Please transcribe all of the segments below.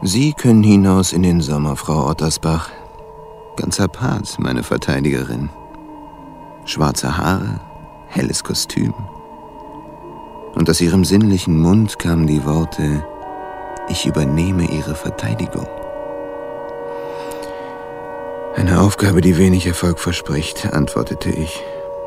Sie können hinaus in den Sommer, Frau Ottersbach. Ganz apart, meine Verteidigerin. Schwarze Haare, helles Kostüm. Und aus ihrem sinnlichen Mund kamen die Worte: Ich übernehme Ihre Verteidigung. Eine Aufgabe, die wenig Erfolg verspricht, antwortete ich.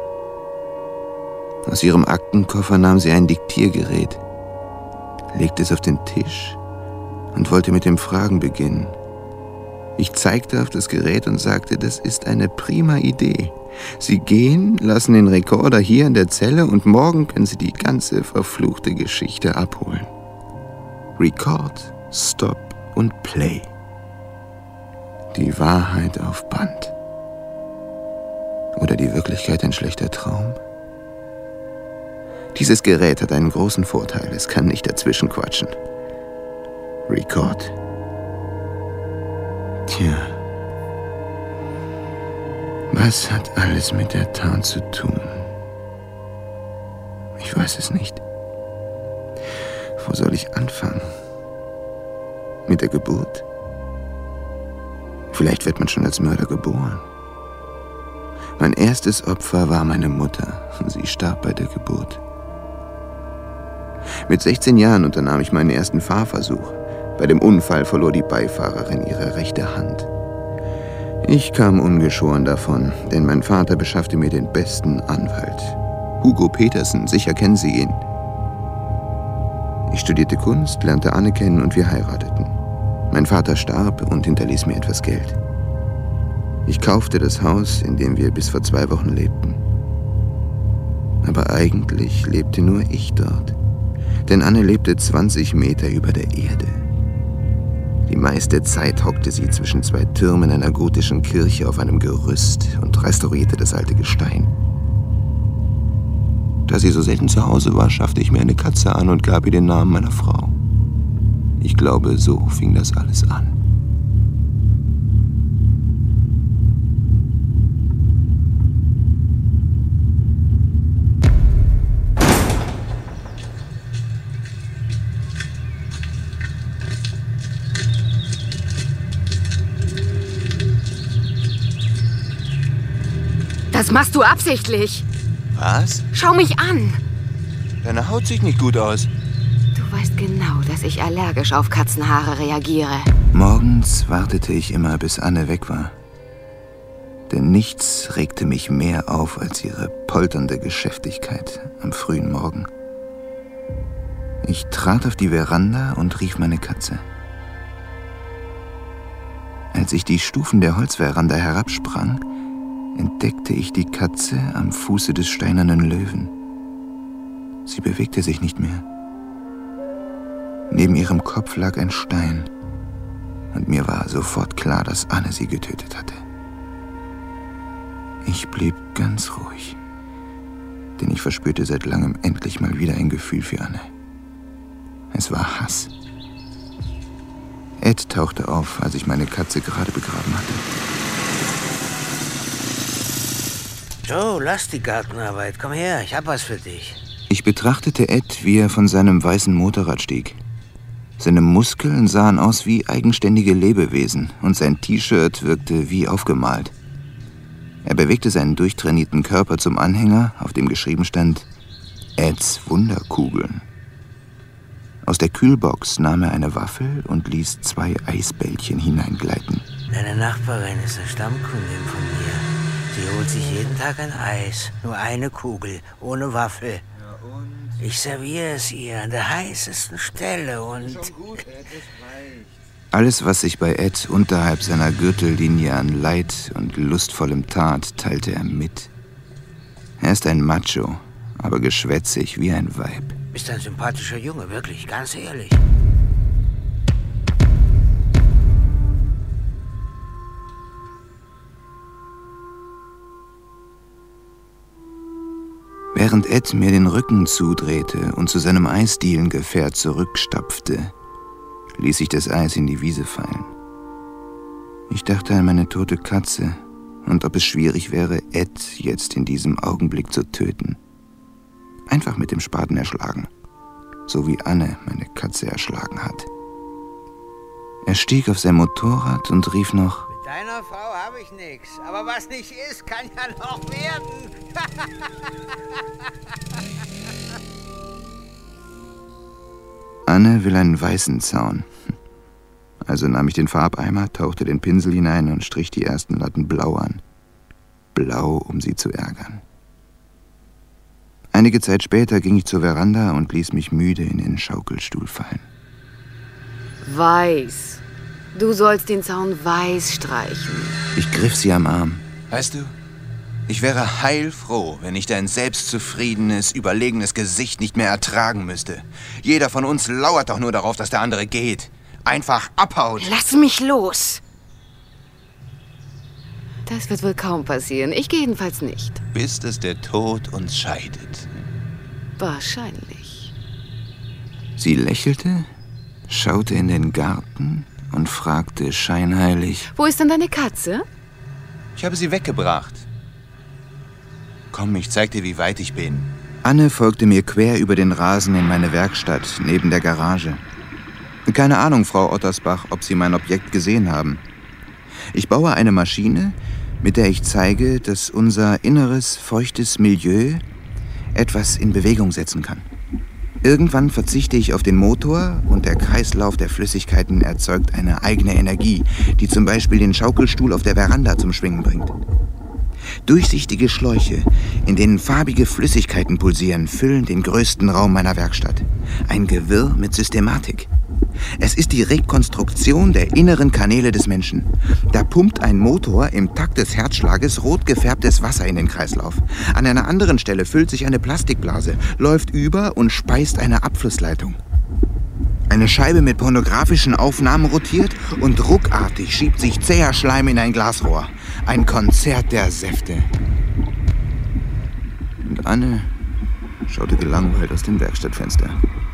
Aus ihrem Aktenkoffer nahm sie ein Diktiergerät, legte es auf den Tisch und wollte mit dem Fragen beginnen. Ich zeigte auf das Gerät und sagte, das ist eine prima Idee. Sie gehen, lassen den Rekorder hier in der Zelle und morgen können Sie die ganze verfluchte Geschichte abholen. Record, Stop und Play. Die Wahrheit auf Band. Oder die Wirklichkeit ein schlechter Traum? Dieses Gerät hat einen großen Vorteil. Es kann nicht dazwischen quatschen. Record. Tja. Was hat alles mit der Tat zu tun? Ich weiß es nicht. Wo soll ich anfangen? Mit der Geburt? Vielleicht wird man schon als Mörder geboren. Mein erstes Opfer war meine Mutter. Sie starb bei der Geburt. Mit 16 Jahren unternahm ich meinen ersten Fahrversuch. Bei dem Unfall verlor die Beifahrerin ihre rechte Hand. Ich kam ungeschoren davon, denn mein Vater beschaffte mir den besten Anwalt. Hugo Petersen, sicher kennen Sie ihn. Ich studierte Kunst, lernte Anne kennen und wir heirateten. Mein Vater starb und hinterließ mir etwas Geld. Ich kaufte das Haus, in dem wir bis vor 2 Wochen lebten. Aber eigentlich lebte nur ich dort. Denn Anne lebte 20 Meter über der Erde. Die meiste Zeit hockte sie zwischen 2 Türmen einer gotischen Kirche auf einem Gerüst und restaurierte das alte Gestein. Da sie so selten zu Hause war, schaffte ich mir eine Katze an und gab ihr den Namen meiner Frau. Ich glaube, so fing das alles an. Das machst du absichtlich. Was? Schau mich an. Deine Haut sieht nicht gut aus. Du weißt genau, dass ich allergisch auf Katzenhaare reagiere. Morgens wartete ich immer, bis Anne weg war. Denn nichts regte mich mehr auf als ihre polternde Geschäftigkeit am frühen Morgen. Ich trat auf die Veranda und rief meine Katze. Als ich die Stufen der Holzveranda herabsprang, entdeckte ich die Katze am Fuße des steinernen Löwen. Sie bewegte sich nicht mehr. Neben ihrem Kopf lag ein Stein, und mir war sofort klar, dass Anne sie getötet hatte. Ich blieb ganz ruhig, denn ich verspürte seit langem endlich mal wieder ein Gefühl für Anne. Es war Hass. Ed tauchte auf, als ich meine Katze gerade begraben hatte. Joe, lass die Gartenarbeit. Komm her, ich hab was für dich. Ich betrachtete Ed, wie er von seinem weißen Motorrad stieg. Seine Muskeln sahen aus wie eigenständige Lebewesen und sein T-Shirt wirkte wie aufgemalt. Er bewegte seinen durchtrainierten Körper zum Anhänger, auf dem geschrieben stand: Eds Wunderkugeln. Aus der Kühlbox nahm er eine Waffel und ließ 2 Eisbällchen hineingleiten. Deine Nachbarin ist eine Stammkundin von mir. Sie holt sich jeden Tag ein Eis. Nur eine Kugel, ohne Waffel. Ich serviere es ihr an der heißesten Stelle und... Alles, was sich bei Ed unterhalb seiner Gürtellinie an Leid und lustvollem tat, teilte er mit. Er ist ein Macho, aber geschwätzig wie ein Weib. Bist ein sympathischer Junge, wirklich, ganz ehrlich. Während Ed mir den Rücken zudrehte und zu seinem Eisdielengefährt zurückstapfte, ließ ich das Eis in die Wiese fallen. Ich dachte an meine tote Katze und ob es schwierig wäre, Ed jetzt in diesem Augenblick zu töten. Einfach mit dem Spaten erschlagen, so wie Anne meine Katze erschlagen hat. Er stieg auf sein Motorrad und rief noch: Mit deiner Frau habe ich nichts, aber was nicht ist, kann ja noch werden. Anne will einen weißen Zaun. Also nahm ich den Farbeimer, tauchte den Pinsel hinein und strich die ersten Latten blau an. Blau, um sie zu ärgern. Einige Zeit später ging ich zur Veranda und ließ mich müde in den Schaukelstuhl fallen. Weiß. Du sollst den Zaun weiß streichen. Ich griff sie am Arm. Weißt du, ich wäre heilfroh, wenn ich dein selbstzufriedenes, überlegenes Gesicht nicht mehr ertragen müsste. Jeder von uns lauert doch nur darauf, dass der andere geht. Einfach abhaut. Lass mich los. Das wird wohl kaum passieren. Ich gehe jedenfalls nicht. Bis dass der Tod uns scheidet. Wahrscheinlich. Sie lächelte, schaute in den Garten und fragte scheinheilig: Wo ist denn deine Katze? Ich habe sie weggebracht. Komm, ich zeig dir, wie weit ich bin. Anne folgte mir quer über den Rasen in meine Werkstatt neben der Garage. Keine Ahnung, Frau Ottersbach, ob Sie mein Objekt gesehen haben. Ich baue eine Maschine, mit der ich zeige, dass unser inneres, feuchtes Milieu etwas in Bewegung setzen kann. Irgendwann verzichte ich auf den Motor und der Kreislauf der Flüssigkeiten erzeugt eine eigene Energie, die zum Beispiel den Schaukelstuhl auf der Veranda zum Schwingen bringt. Durchsichtige Schläuche, in denen farbige Flüssigkeiten pulsieren, füllen den größten Raum meiner Werkstatt. Ein Gewirr mit Systematik. Es ist die Rekonstruktion der inneren Kanäle des Menschen. Da pumpt ein Motor im Takt des Herzschlages rot gefärbtes Wasser in den Kreislauf. An einer anderen Stelle füllt sich eine Plastikblase, läuft über und speist eine Abflussleitung. Eine Scheibe mit pornografischen Aufnahmen rotiert und ruckartig schiebt sich zäher Schleim in ein Glasrohr. Ein Konzert der Säfte. Und Anne schaute gelangweilt aus dem Werkstattfenster.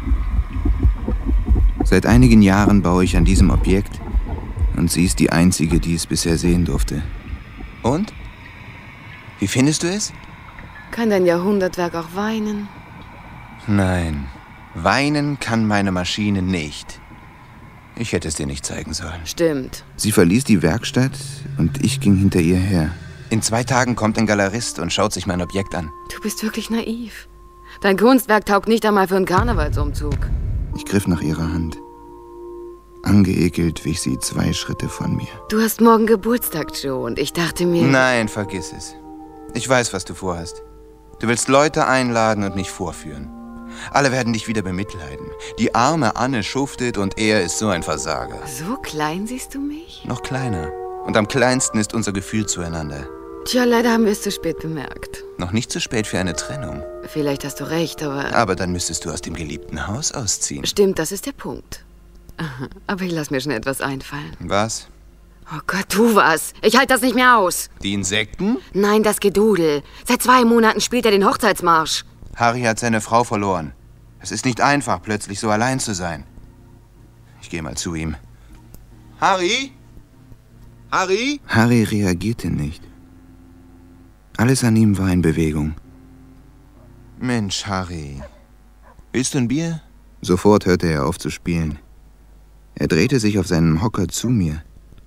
Seit einigen Jahren baue ich an diesem Objekt und sie ist die einzige, die es bisher sehen durfte. Und? Wie findest du es? Kann dein Jahrhundertwerk auch weinen? Nein, weinen kann meine Maschine nicht. Ich hätte es dir nicht zeigen sollen. Stimmt. Sie verließ die Werkstatt und ich ging hinter ihr her. In 2 Tagen kommt ein Galerist und schaut sich mein Objekt an. Du bist wirklich naiv. Dein Kunstwerk taugt nicht einmal für einen Karnevalsumzug. Ich griff nach ihrer Hand. Angeekelt wich sie 2 Schritte von mir. Du hast morgen Geburtstag, Joe, und ich dachte mir... Nein, vergiss es. Ich weiß, was du vorhast. Du willst Leute einladen und mich vorführen. Alle werden dich wieder bemitleiden. Die arme Anne schuftet und er ist so ein Versager. So klein siehst du mich? Noch kleiner. Und am kleinsten ist unser Gefühl zueinander. Tja, leider haben wir es zu spät bemerkt. Noch nicht zu spät für eine Trennung. Vielleicht hast du recht, aber... Aber dann müsstest du aus dem geliebten Haus ausziehen. Stimmt, das ist der Punkt. Aber ich lass mir schon etwas einfallen. Was? Oh Gott, tu was. Ich halte das nicht mehr aus. Die Insekten? Nein, das Gedudel. Seit 2 Monaten spielt er den Hochzeitsmarsch. Harry hat seine Frau verloren. Es ist nicht einfach, plötzlich so allein zu sein. Ich gehe mal zu ihm. Harry? Harry? Harry reagierte nicht. Alles an ihm war in Bewegung. Mensch, Harry. Willst du ein Bier? Sofort hörte er auf zu spielen. Er drehte sich auf seinem Hocker zu mir.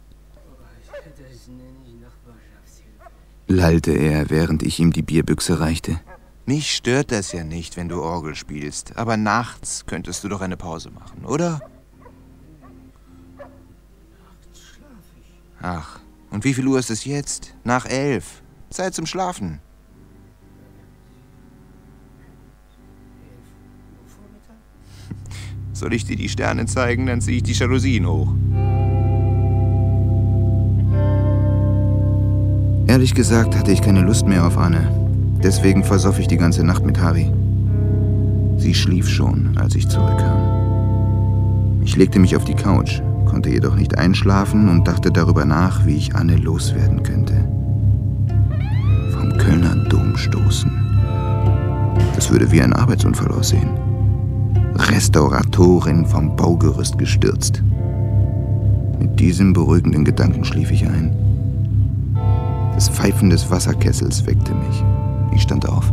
Lallte er, während ich ihm die Bierbüchse reichte. Mich stört das ja nicht, wenn du Orgel spielst. Aber nachts könntest du doch eine Pause machen, oder? Ach, und wie viel Uhr ist es jetzt? Nach 11. Zeit zum Schlafen. Soll ich dir die Sterne zeigen, dann ziehe ich die Jalousien hoch. Ehrlich gesagt hatte ich keine Lust mehr auf Anne. Deswegen versoff ich die ganze Nacht mit Harry. Sie schlief schon, als ich zurückkam. Ich legte mich auf die Couch, konnte jedoch nicht einschlafen und dachte darüber nach, wie ich Anne loswerden könnte. Vom Kölner Dom stoßen. Das würde wie ein Arbeitsunfall aussehen. Restauratorin vom Baugerüst gestürzt. Mit diesem beruhigenden Gedanken schlief ich ein. Das Pfeifen des Wasserkessels weckte mich. Ich stand auf.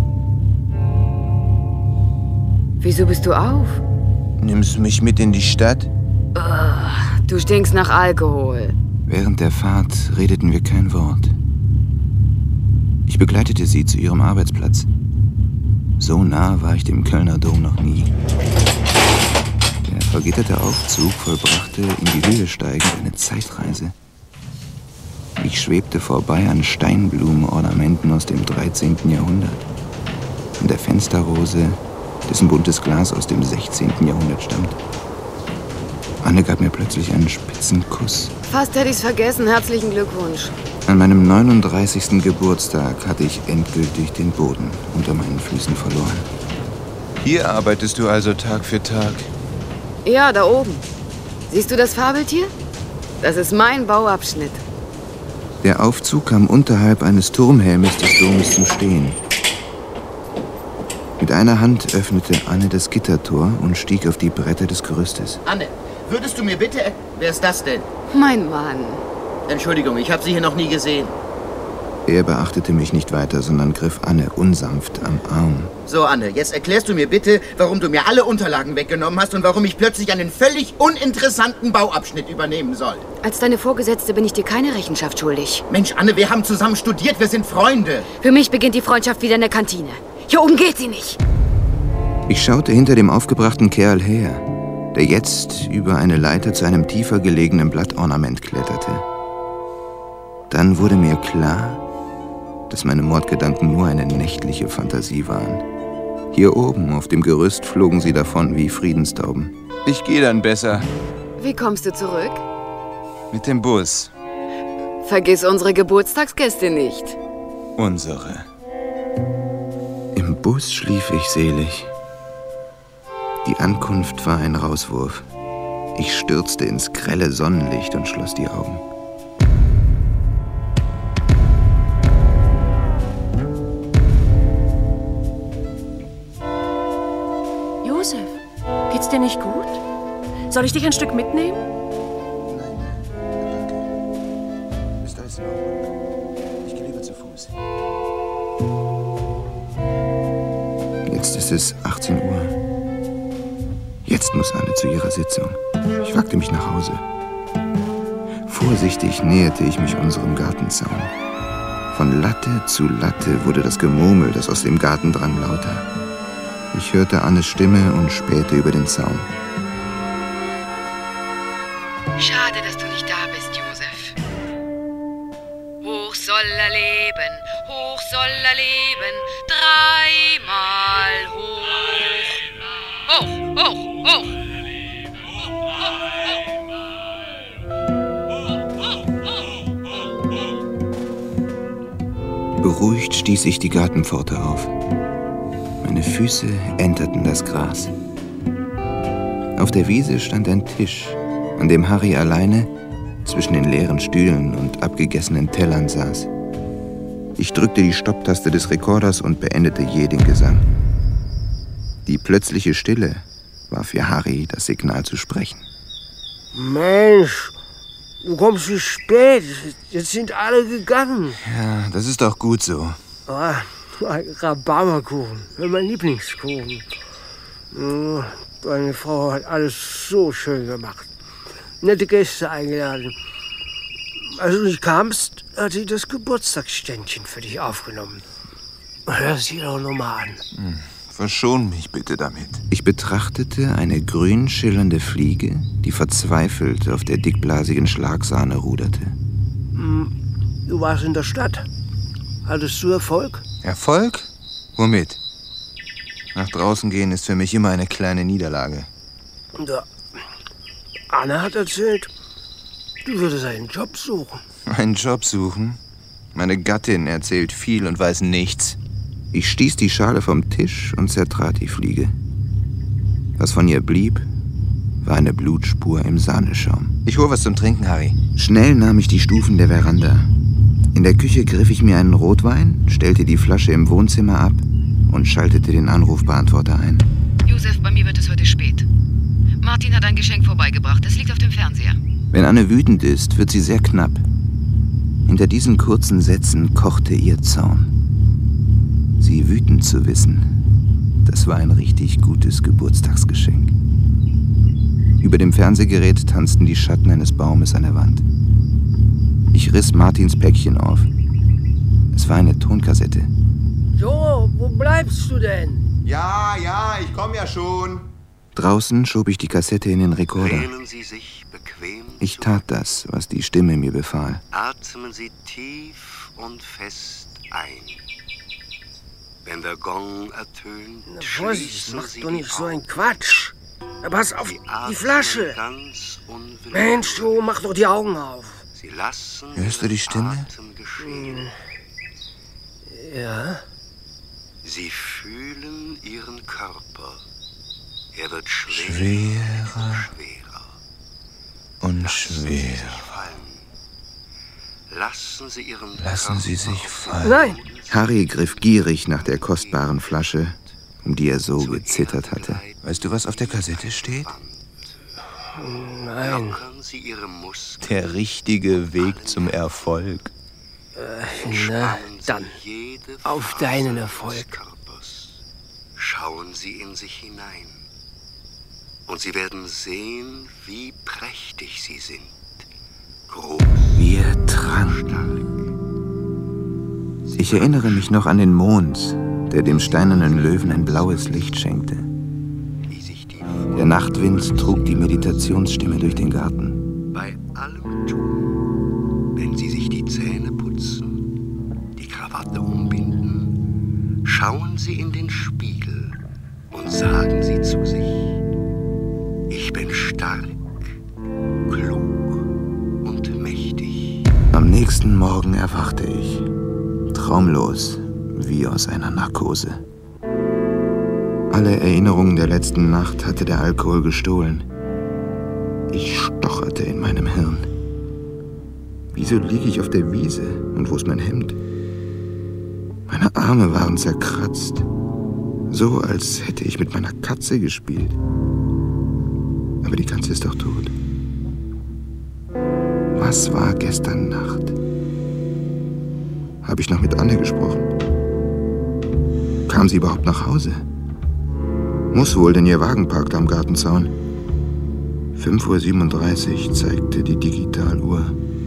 Wieso bist du auf? Nimmst du mich mit in die Stadt? Du Du stinkst nach Alkohol. Während der Fahrt redeten wir kein Wort. Ich begleitete sie zu ihrem Arbeitsplatz. So nah war ich dem Kölner Dom noch nie. Der vergitterte Aufzug vollbrachte in die Höhe steigend eine Zeitreise. Ich schwebte vorbei an Steinblumenornamenten aus dem 13. Jahrhundert. An der Fensterrose, dessen buntes Glas aus dem 16. Jahrhundert stammt. Anne gab mir plötzlich einen spitzen Kuss. Fast hätte ich's vergessen. Herzlichen Glückwunsch. An meinem 39. Geburtstag hatte ich endgültig den Boden unter meinen Füßen verloren. Hier arbeitest du also Tag für Tag? Ja, da oben. Siehst du das Fabeltier? Das ist mein Bauabschnitt. Der Aufzug kam unterhalb eines Turmhelmes des Domes zum Stehen. Mit einer Hand öffnete Anne das Gittertor und stieg auf die Bretter des Gerüstes. Anne, würdest du mir bitte... Wer ist das denn? Mein Mann. Entschuldigung, ich habe Sie hier noch nie gesehen. Er beachtete mich nicht weiter, sondern griff Anne unsanft am Arm. So, Anne, jetzt erklärst du mir bitte, warum du mir alle Unterlagen weggenommen hast und warum ich plötzlich einen völlig uninteressanten Bauabschnitt übernehmen soll. Als deine Vorgesetzte bin ich dir keine Rechenschaft schuldig. Mensch, Anne, wir haben zusammen studiert, wir sind Freunde. Für mich beginnt die Freundschaft wieder in der Kantine. Hier oben geht sie nicht. Ich schaute hinter dem aufgebrachten Kerl her, der jetzt über eine Leiter zu einem tiefer gelegenen Blattornament kletterte. Dann wurde mir klar, dass meine Mordgedanken nur eine nächtliche Fantasie waren. Hier oben auf dem Gerüst flogen sie davon wie Friedenstauben. Ich gehe dann besser. Wie kommst du zurück? Mit dem Bus. Vergiss unsere Geburtstagsgäste nicht. Unsere. Im Bus schlief ich selig. Die Ankunft war ein Rauswurf. Ich stürzte ins grelle Sonnenlicht und schloss die Augen. Josef, geht's dir nicht gut? Soll ich dich ein Stück mitnehmen? Nein, danke. Ist alles in Ordnung. Ich gehe lieber zu Fuß. Jetzt ist es 18 Uhr. Jetzt muss Anne zu ihrer Sitzung. Ich wagte mich nach Hause. Vorsichtig näherte ich mich unserem Gartenzaun. Von Latte zu Latte wurde das Gemurmel, das aus dem Garten drang, lauter. Ich hörte Annes Stimme und spähte über den Zaun. Schade, dass du nicht da bist, Josef. Hoch soll er leben, hoch soll er leben, dreimal hoch. Hoch, hoch, hoch. Beruhigt stieß ich die Gartenpforte auf. Meine Füße enterten das Gras. Auf der Wiese stand ein Tisch, an dem Harry alleine zwischen den leeren Stühlen und abgegessenen Tellern saß. Ich drückte die Stopptaste des Rekorders und beendete je den Gesang. Die plötzliche Stille war für Harry das Signal zu sprechen. Mensch, du kommst zu spät. Jetzt sind alle gegangen. Ja, das ist doch gut so. Ah, Rhabarberkuchen, mein Lieblingskuchen. Meine Frau hat alles so schön gemacht. Nette Gäste eingeladen. Als du nicht kamst, hat sie das Geburtstagsständchen für dich aufgenommen. Hör sie doch noch mal an. Verschon mich bitte damit. Ich betrachtete eine grün schillernde Fliege, die verzweifelt auf der dickblasigen Schlagsahne ruderte. Du warst in der Stadt. Hattest du Erfolg? Erfolg? Womit? Nach draußen gehen ist für mich immer eine kleine Niederlage. Ja. Anna hat erzählt, du würdest einen Job suchen. Einen Job suchen? Meine Gattin erzählt viel und weiß nichts. Ich stieß die Schale vom Tisch und zertrat die Fliege. Was von ihr blieb, war eine Blutspur im Sahneschaum. Ich hol was zum Trinken, Harry. Schnell nahm ich die Stufen der Veranda. In der Küche griff ich mir einen Rotwein, stellte die Flasche im Wohnzimmer ab und schaltete den Anrufbeantworter ein. Josef, bei mir wird es heute spät. Martin hat ein Geschenk vorbeigebracht. Es liegt auf dem Fernseher. Wenn Anne wütend ist, wird sie sehr knapp. Hinter diesen kurzen Sätzen kochte ihr Zorn. Sie wütend zu wissen, das war ein richtig gutes Geburtstagsgeschenk. Über dem Fernsehgerät tanzten die Schatten eines Baumes an der Wand. Ich riss Martins Päckchen auf. Es war eine Tonkassette. Jo, wo bleibst du denn? Ja, ich komme ja schon. Draußen schob ich die Kassette in den Rekorder. Lehnen Sie sich bequem Ich tat das, was die Stimme mir befahl. Atmen Sie tief und fest ein. Wenn der Gong ertönt, Na, Vorsicht, schließen mach Sie doch die nicht so Augen. ein Quatsch. Na, pass auf Sie die atmen Flasche. ganz unwillkürlich. Mensch, du, mach doch die Augen auf. Sie lassen Hörst du die Stimme? Atem geschehen. Ja? Sie fühlen Ihren Körper. Er wird schwerer Schwerer und und Lassen Sie schwerer. sich fallen. Lassen Sie Ihren Lassen Sie Körper sich auf den fallen. Nein. Boden Harry griff gierig nach der kostbaren Flasche, um die er so zur gezittert Erde hatte. gleiten. Weißt du, was auf der Kassette steht? Nein. Lockern Sie Ihre Muskeln. Der richtige Weg zum Erfolg. Na, Spannen Sie dann. jede Auf Faser deinen Ihres Erfolg. Körpers. Schauen Sie in sich hinein. Und Sie werden sehen, wie prächtig Sie sind. Groß, Wir tranken. Ich erinnere mich noch an den Mond, der dem steinernen Löwen ein blaues Licht schenkte. wie sich die Der Nachtwind trug die Meditationsstimme durch den Garten. bei allem tun, wenn Sie sich die Zähne putzen, die Krawatte umbinden, schauen Sie in den Spiegel und sagen Sie zu sich, ich bin stark, klug und mächtig. Am nächsten Morgen erwachte ich, traumlos wie aus einer Narkose. Alle Erinnerungen der letzten Nacht hatte der Alkohol gestohlen. Ich stocherte in meinem Hirn. Wieso liege ich auf der Wiese und wo ist mein Hemd? Meine Arme waren zerkratzt, so als hätte ich mit meiner Katze gespielt. Aber die Katze ist doch tot. Was war gestern Nacht? Habe ich noch mit Anne gesprochen? Kam sie überhaupt nach Hause? Muss wohl, denn ihr Wagen parkte am Gartenzaun. 5:37 Uhr zeigte die Digitaluhr.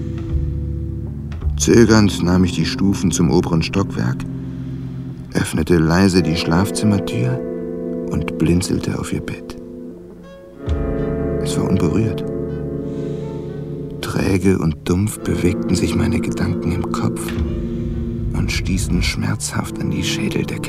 Zögernd nahm ich die Stufen zum oberen Stockwerk, öffnete leise die Schlafzimmertür und blinzelte auf ihr Bett. Es war unberührt. Träge und dumpf bewegten sich meine Gedanken im Kopf und stießen schmerzhaft an die Schädeldecke.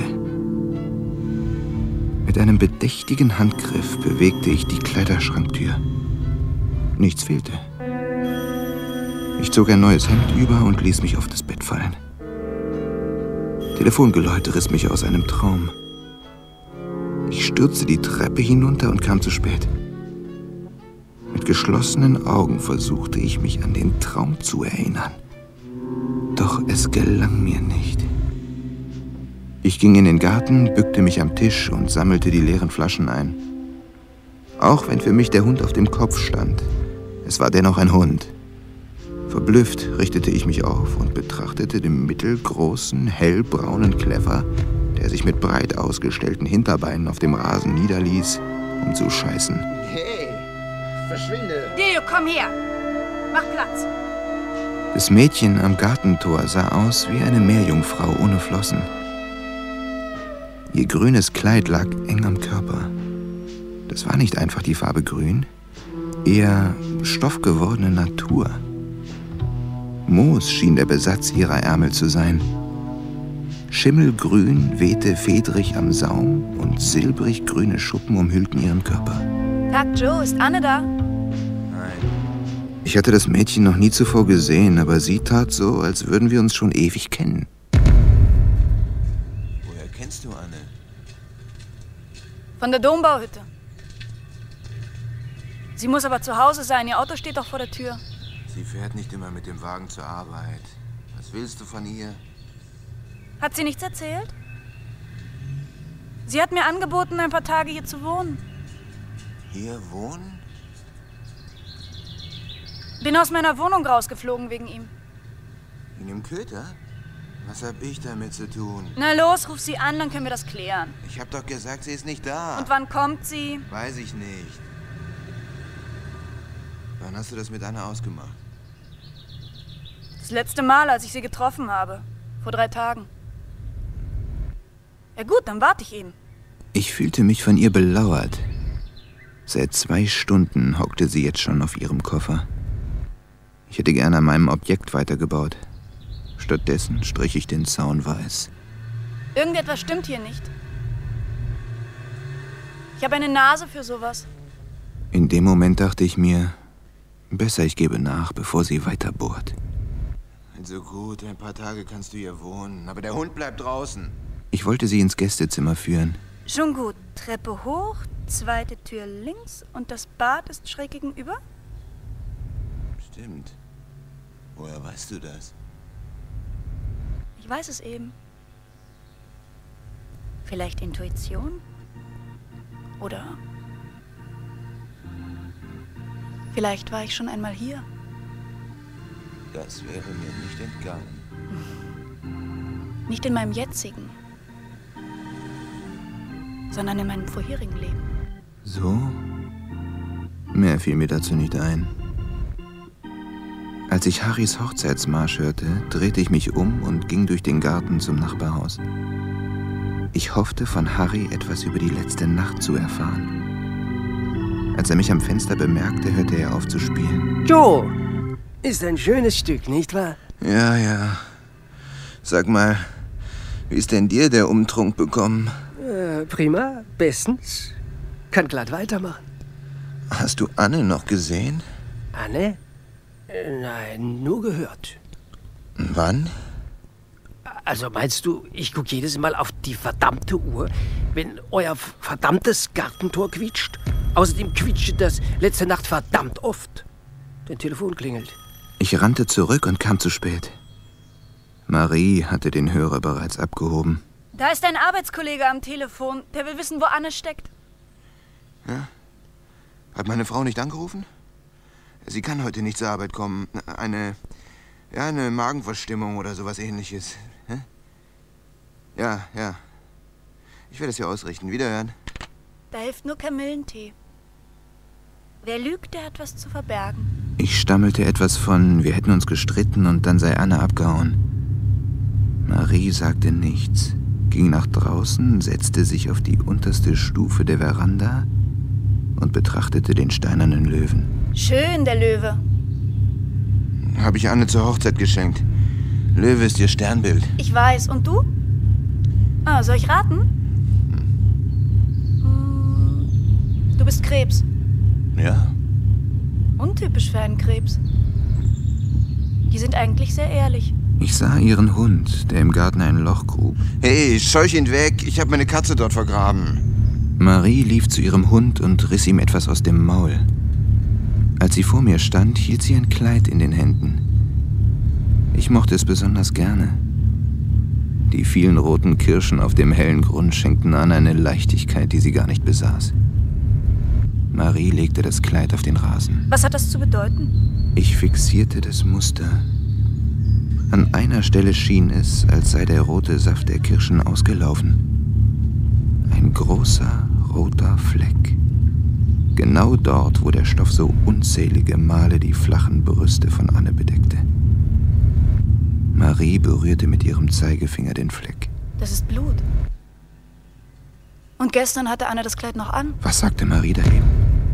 Mit einem bedächtigen Handgriff bewegte ich die Kleiderschranktür. Nichts fehlte. Ich zog ein neues Hemd über und ließ mich auf das Bett fallen. Telefongeläute riss mich aus einem Traum. Ich stürzte die Treppe hinunter und kam zu spät. Mit geschlossenen Augen versuchte ich mich an den Traum zu erinnern. Doch es gelang mir nicht. Ich ging in den Garten, bückte mich am Tisch und sammelte die leeren Flaschen ein. Auch wenn für mich der Hund auf dem Kopf stand, es war dennoch ein Hund. Verblüfft richtete ich mich auf und betrachtete den mittelgroßen, hellbraunen Kleffer, der sich mit breit ausgestellten Hinterbeinen auf dem Rasen niederließ, um zu scheißen. Hey, verschwinde! Deo, komm her. Mach Platz. Das Mädchen am Gartentor sah aus wie eine Meerjungfrau ohne Flossen. Ihr grünes Kleid lag eng am Körper. Das war nicht einfach die Farbe grün, eher stoffgewordene Natur. Moos schien der Besatz ihrer Ärmel zu sein. Schimmelgrün wehte fedrig am Saum und silbrig grüne Schuppen umhüllten ihren Körper. Tag, Joe, ist Anne da? Ich hatte das Mädchen noch nie zuvor gesehen, aber sie tat so, als würden wir uns schon ewig kennen. Woher kennst du Anne? Von der Dombauhütte. Sie muss aber zu Hause sein. Ihr Auto steht doch vor der Tür. Sie fährt nicht immer mit dem Wagen zur Arbeit. Was willst du von ihr? Hat sie nichts erzählt? Sie hat mir angeboten, ein paar Tage hier zu wohnen. Hier wohnen? Bin aus meiner Wohnung rausgeflogen wegen ihm. In dem Köter? Was hab ich damit zu tun? Na los, ruf sie an, dann können wir das klären. Ich hab doch gesagt, sie ist nicht da. Und wann kommt sie? Weiß ich nicht. Wann hast du das mit Anna ausgemacht? Das letzte Mal, als ich sie getroffen habe. Vor 3 Tagen. Ja gut, dann warte ich eben. Ich fühlte mich von ihr belauert. Seit 2 Stunden hockte sie jetzt schon auf ihrem Koffer. Ich hätte gerne an meinem Objekt weitergebaut. Stattdessen strich ich den Zaun weiß. Irgendetwas stimmt hier nicht. Ich habe eine Nase für sowas. In dem Moment dachte ich mir, besser ich gebe nach, bevor sie weiter bohrt. Also gut, ein paar Tage kannst du hier wohnen, aber der Hund bleibt draußen. Ich wollte sie ins Gästezimmer führen. Schon gut. Treppe hoch, 2. Tür links und das Bad ist schräg gegenüber? Stimmt. Woher weißt du das? Ich weiß es eben. Vielleicht Intuition? Oder vielleicht war ich schon einmal hier. Das wäre mir nicht entgangen. Nicht in meinem jetzigen, sondern in meinem vorherigen Leben. So? Mehr fiel mir dazu nicht ein. Als ich Harrys Hochzeitsmarsch hörte, drehte ich mich um und ging durch den Garten zum Nachbarhaus. Ich hoffte, von Harry etwas über die letzte Nacht zu erfahren. Als er mich am Fenster bemerkte, hörte er auf zu spielen. Joe, ist ein schönes Stück, nicht wahr? Ja. Sag mal, wie ist denn dir der Umtrunk bekommen? Prima, bestens. Kann glatt weitermachen. Hast du Anne noch gesehen? Anne? Nein, nur gehört. Wann? Also meinst du, ich gucke jedes Mal auf die verdammte Uhr, wenn euer verdammtes Gartentor quietscht? Außerdem quietscht das letzte Nacht verdammt oft. Dein Telefon klingelt. Ich rannte zurück und kam zu spät. Marie hatte den Hörer bereits abgehoben. Da ist ein Arbeitskollege am Telefon. Der will wissen, wo Anne steckt. Ja? Hat meine Frau nicht angerufen? Sie kann heute nicht zur Arbeit kommen. Eine Magenverstimmung oder sowas Ähnliches. Hä? Ja. Ich werde es ja ausrichten. Wiederhören. Da hilft nur Kamillentee. Wer lügt, der hat was zu verbergen. Ich stammelte etwas von, wir hätten uns gestritten und dann sei Anne abgehauen. Marie sagte nichts, ging nach draußen, setzte sich auf die unterste Stufe der Veranda und betrachtete den steinernen Löwen. Schön, der Löwe. Habe ich Anne zur Hochzeit geschenkt. Löwe ist ihr Sternbild. Ich weiß. Und du? Soll ich raten? Du bist Krebs. Ja. Untypisch für einen Krebs. Die sind eigentlich sehr ehrlich. Ich sah ihren Hund, der im Garten ein Loch grub. Hey, scheuch ihn weg. Ich habe meine Katze dort vergraben. Marie lief zu ihrem Hund und riss ihm etwas aus dem Maul. Als sie vor mir stand, hielt sie ein Kleid in den Händen. Ich mochte es besonders gerne. Die vielen roten Kirschen auf dem hellen Grund schenkten Anne eine Leichtigkeit, die sie gar nicht besaß. Marie legte das Kleid auf den Rasen. Was hat das zu bedeuten? Ich fixierte das Muster. An einer Stelle schien es, als sei der rote Saft der Kirschen ausgelaufen. Ein großer, roter Fleck. Genau dort, wo der Stoff so unzählige Male die flachen Brüste von Anne bedeckte. Marie berührte mit ihrem Zeigefinger den Fleck. Das ist Blut. Und gestern hatte Anne das Kleid noch an. Was sagte Marie da eben?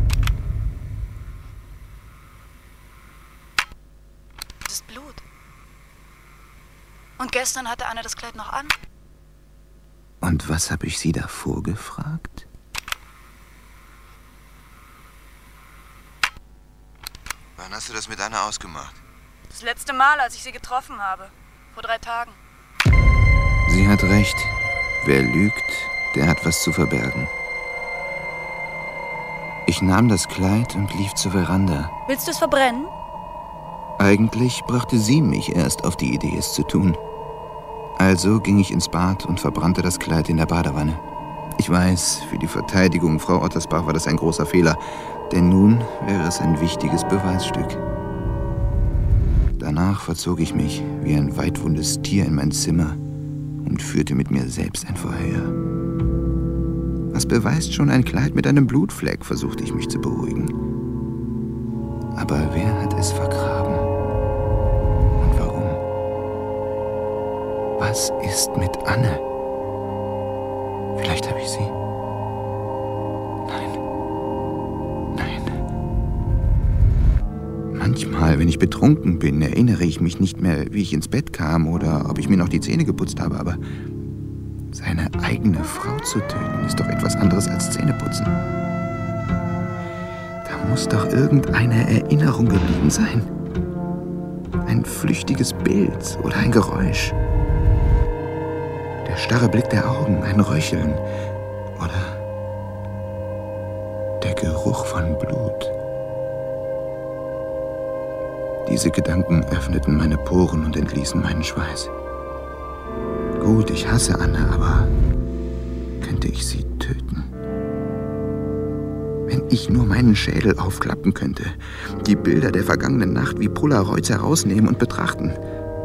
Das ist Blut. Und gestern hatte Anne das Kleid noch an. Und was habe ich sie davor gefragt? Wann hast du das mit Anna ausgemacht? Das letzte Mal, als ich sie getroffen habe. Vor 3 Tagen. Sie hat recht. Wer lügt, der hat was zu verbergen. Ich nahm das Kleid und lief zur Veranda. Willst du es verbrennen? Eigentlich brachte sie mich erst auf die Idee, es zu tun. Also ging ich ins Bad und verbrannte das Kleid in der Badewanne. Ich weiß, für die Verteidigung Frau Ottersbach war das ein großer Fehler, denn nun wäre es ein wichtiges Beweisstück. Danach verzog ich mich wie ein weitwundes Tier in mein Zimmer und führte mit mir selbst ein Verhör. Was beweist schon ein Kleid mit einem Blutfleck, versuchte ich mich zu beruhigen. Aber wer hat es vergraben? Und warum? Was ist mit Anne? Vielleicht habe ich sie. Nein. Manchmal, wenn ich betrunken bin, erinnere ich mich nicht mehr, wie ich ins Bett kam oder ob ich mir noch die Zähne geputzt habe, aber seine eigene Frau zu töten, ist doch etwas anderes als Zähneputzen. Da muss doch irgendeine Erinnerung geblieben sein. Ein flüchtiges Bild oder ein Geräusch. Der starre Blick der Augen, ein Röcheln oder der Geruch von Blut. Diese Gedanken öffneten meine Poren und entließen meinen Schweiß. Gut, ich hasse Anne, aber könnte ich sie töten? Wenn ich nur meinen Schädel aufklappen könnte, die Bilder der vergangenen Nacht wie Polaroids herausnehmen und betrachten.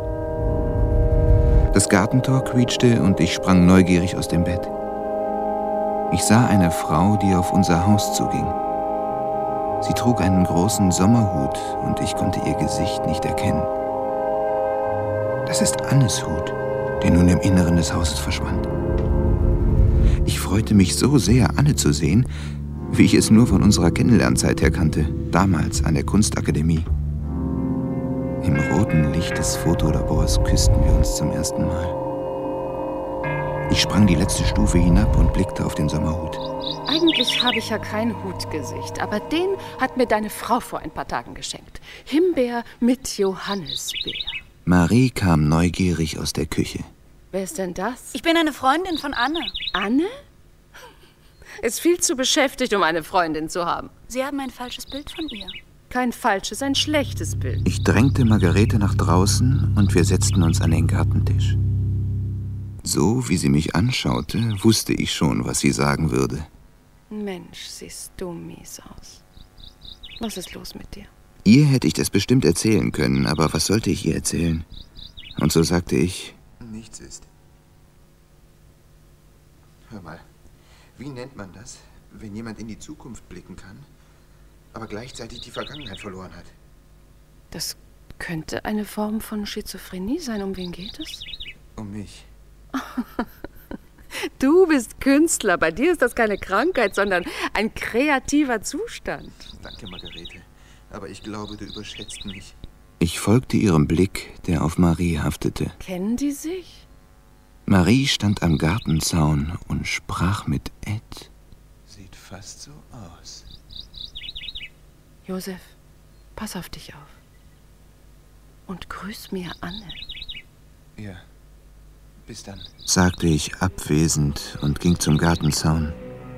Das Gartentor quietschte und ich sprang neugierig aus dem Bett. Ich sah eine Frau, die auf unser Haus zuging. Sie trug einen großen Sommerhut und ich konnte ihr Gesicht nicht erkennen. Das ist Annes Hut, der nun im Inneren des Hauses verschwand. Ich freute mich so sehr, Anne zu sehen, wie ich es nur von unserer Kennenlernzeit her kannte, damals an der Kunstakademie. Im roten Licht des Fotolabors küssten wir uns zum ersten Mal. Ich sprang die letzte Stufe hinab und blickte auf den Sommerhut. Eigentlich habe ich ja kein Hutgesicht, aber den hat mir deine Frau vor ein paar Tagen geschenkt. Himbeer mit Johannisbeer. Marie kam neugierig aus der Küche. Wer ist denn das? Ich bin eine Freundin von Anne. Anne? Ist viel zu beschäftigt, um eine Freundin zu haben. Sie haben ein falsches Bild von ihr. Kein falsches, ein schlechtes Bild. Ich drängte Margarete nach draußen und wir setzten uns an den Gartentisch. So wie sie mich anschaute, wusste ich schon, was sie sagen würde. Mensch, siehst du mies aus. Was ist los mit dir? Ihr hätte ich das bestimmt erzählen können, aber was sollte ich ihr erzählen? Und so sagte ich... Nichts ist. Hör mal, wie nennt man das, wenn jemand in die Zukunft blicken kann, aber gleichzeitig die Vergangenheit verloren hat? Das könnte eine Form von Schizophrenie sein. Um wen geht es? Um mich. Du bist Künstler. Bei dir ist das keine Krankheit, sondern ein kreativer Zustand. Danke, Margarete. Aber ich glaube, du überschätzt mich. Ich folgte ihrem Blick, der auf Marie haftete. Kennen die sich? Marie stand am Gartenzaun und sprach mit Ed. Sieht fast so aus. Josef, pass auf dich auf. Und grüß mir Anne. Ja, bis dann, sagte ich abwesend und ging zum Gartenzaun.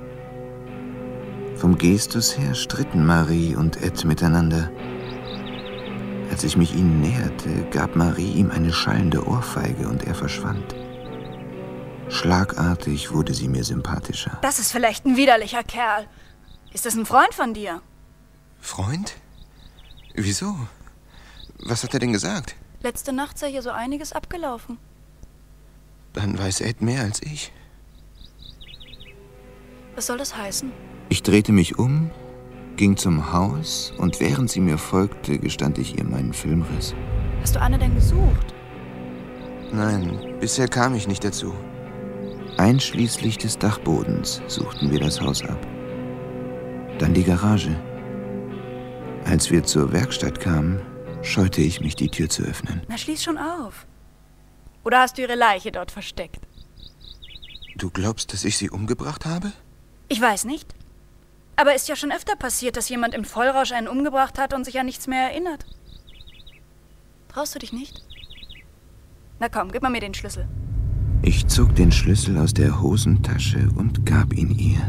Vom Gestus her stritten Marie und Ed miteinander. Als ich mich ihnen näherte, gab Marie ihm eine schallende Ohrfeige und er verschwand. Schlagartig wurde sie mir sympathischer. Das ist vielleicht ein widerlicher Kerl. Ist das ein Freund von dir? Freund? Wieso? Was hat er denn gesagt? Letzte Nacht sei hier so einiges abgelaufen. Dann weiß Ed mehr als ich. Was soll das heißen? Ich drehte mich um, ging zum Haus und während sie mir folgte, gestand ich ihr meinen Filmriss. Hast du Anne denn gesucht? Nein, bisher kam ich nicht dazu. Einschließlich des Dachbodens suchten wir das Haus ab. Dann die Garage. Als wir zur Werkstatt kamen, scheute ich mich, die Tür zu öffnen. Na, schließ schon auf. Oder hast du ihre Leiche dort versteckt? Du glaubst, dass ich sie umgebracht habe? Ich weiß nicht. Aber ist ja schon öfter passiert, dass jemand im Vollrausch einen umgebracht hat und sich an nichts mehr erinnert. Traust du dich nicht? Na komm, gib mal mir den Schlüssel. Ich zog den Schlüssel aus der Hosentasche und gab ihn ihr.